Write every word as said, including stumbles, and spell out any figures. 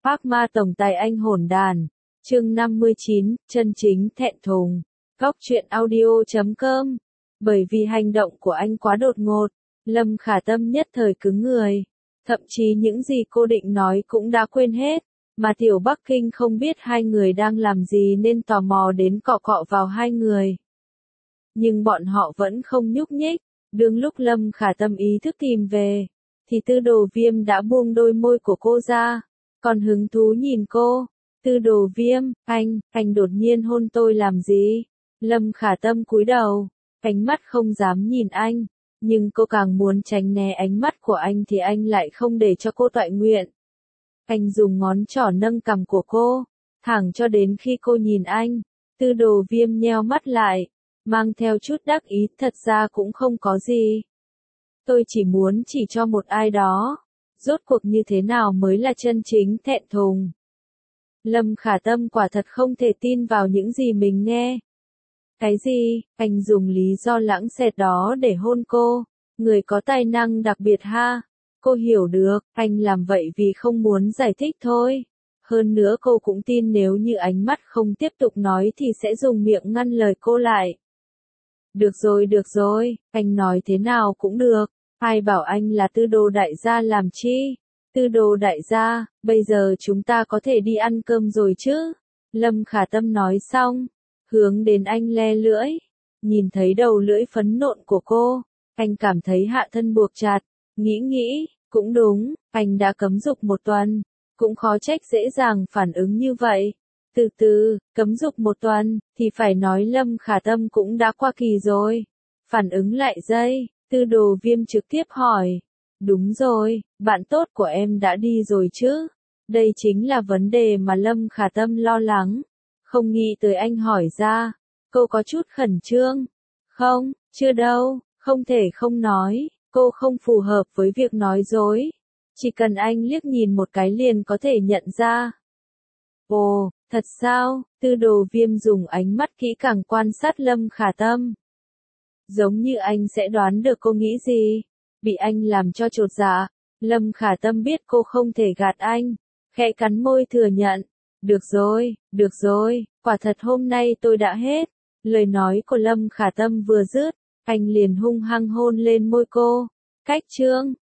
Phác ma tổng tài anh hỗn đàn. Chương năm mươi chín, chân chính thẹn thùng. Góc truyện audio chấm com. Bởi vì hành động của anh quá đột ngột, Lâm Khả Tâm nhất thời cứng người. Thậm chí những gì cô định nói cũng đã quên hết, mà Tiểu Bắc Kinh không biết hai người đang làm gì nên tò mò đến cọ cọ vào hai người. Nhưng bọn họ vẫn không nhúc nhích, đương lúc Lâm Khả Tâm ý thức tìm về, thì Tư Đồ Viêm đã buông đôi môi của cô ra, còn hứng thú nhìn cô. Tư Đồ Viêm, anh, anh đột nhiên hôn tôi làm gì? Lâm Khả Tâm cúi đầu, ánh mắt không dám nhìn anh, nhưng cô càng muốn tránh né ánh mắt của anh thì anh lại không để cho cô toại nguyện. Anh dùng ngón trỏ nâng cằm của cô, thẳng cho đến khi cô nhìn anh. Tư Đồ Viêm nheo mắt lại, mang theo chút đắc ý, thật ra cũng không có gì. Tôi chỉ muốn chỉ cho một ai đó, rốt cuộc như thế nào mới là chân chính thẹn thùng. Lâm Khả Tâm quả thật không thể tin vào những gì mình nghe. Cái gì, anh dùng lý do lãng xẹt đó để hôn cô, người có tài năng đặc biệt ha. Cô hiểu được, anh làm vậy vì không muốn giải thích thôi. Hơn nữa cô cũng tin nếu như ánh mắt không tiếp tục nói thì sẽ dùng miệng ngăn lời cô lại. Được rồi được rồi, anh nói thế nào cũng được, ai bảo anh là Tư Đồ đại gia làm chi? Tư Đồ đại gia, bây giờ chúng ta có thể đi ăn cơm rồi chứ? Lâm Khả Tâm nói xong, hướng đến anh le lưỡi, nhìn thấy đầu lưỡi phấn nộn của cô, anh cảm thấy hạ thân buộc chặt, nghĩ nghĩ, cũng đúng, anh đã cấm dục một tuần, cũng khó trách dễ dàng phản ứng như vậy. Từ từ, cấm dục một tuần, thì phải nói Lâm Khả Tâm cũng đã qua kỳ rồi. Phản ứng lại dây, Tư Đồ Viêm trực tiếp hỏi. Đúng rồi, bạn tốt của em đã đi rồi chứ? Đây chính là vấn đề mà Lâm Khả Tâm lo lắng. Không nghĩ tới anh hỏi ra. Cô có chút khẩn trương. Không, chưa đâu, không thể không nói. Cô không phù hợp với việc nói dối. Chỉ cần anh liếc nhìn một cái liền có thể nhận ra. Ồ, thật sao? Tư Đồ Viêm dùng ánh mắt kỹ càng quan sát Lâm Khả Tâm. Giống như anh sẽ đoán được cô nghĩ gì. Bị anh làm cho chột dạ. Lâm Khả Tâm biết cô không thể gạt anh. Khẽ cắn môi thừa nhận. Được rồi, được rồi, quả thật hôm nay tôi đã hết. Lời nói của Lâm Khả Tâm vừa dứt, anh liền hung hăng hôn lên môi cô. Cách chương.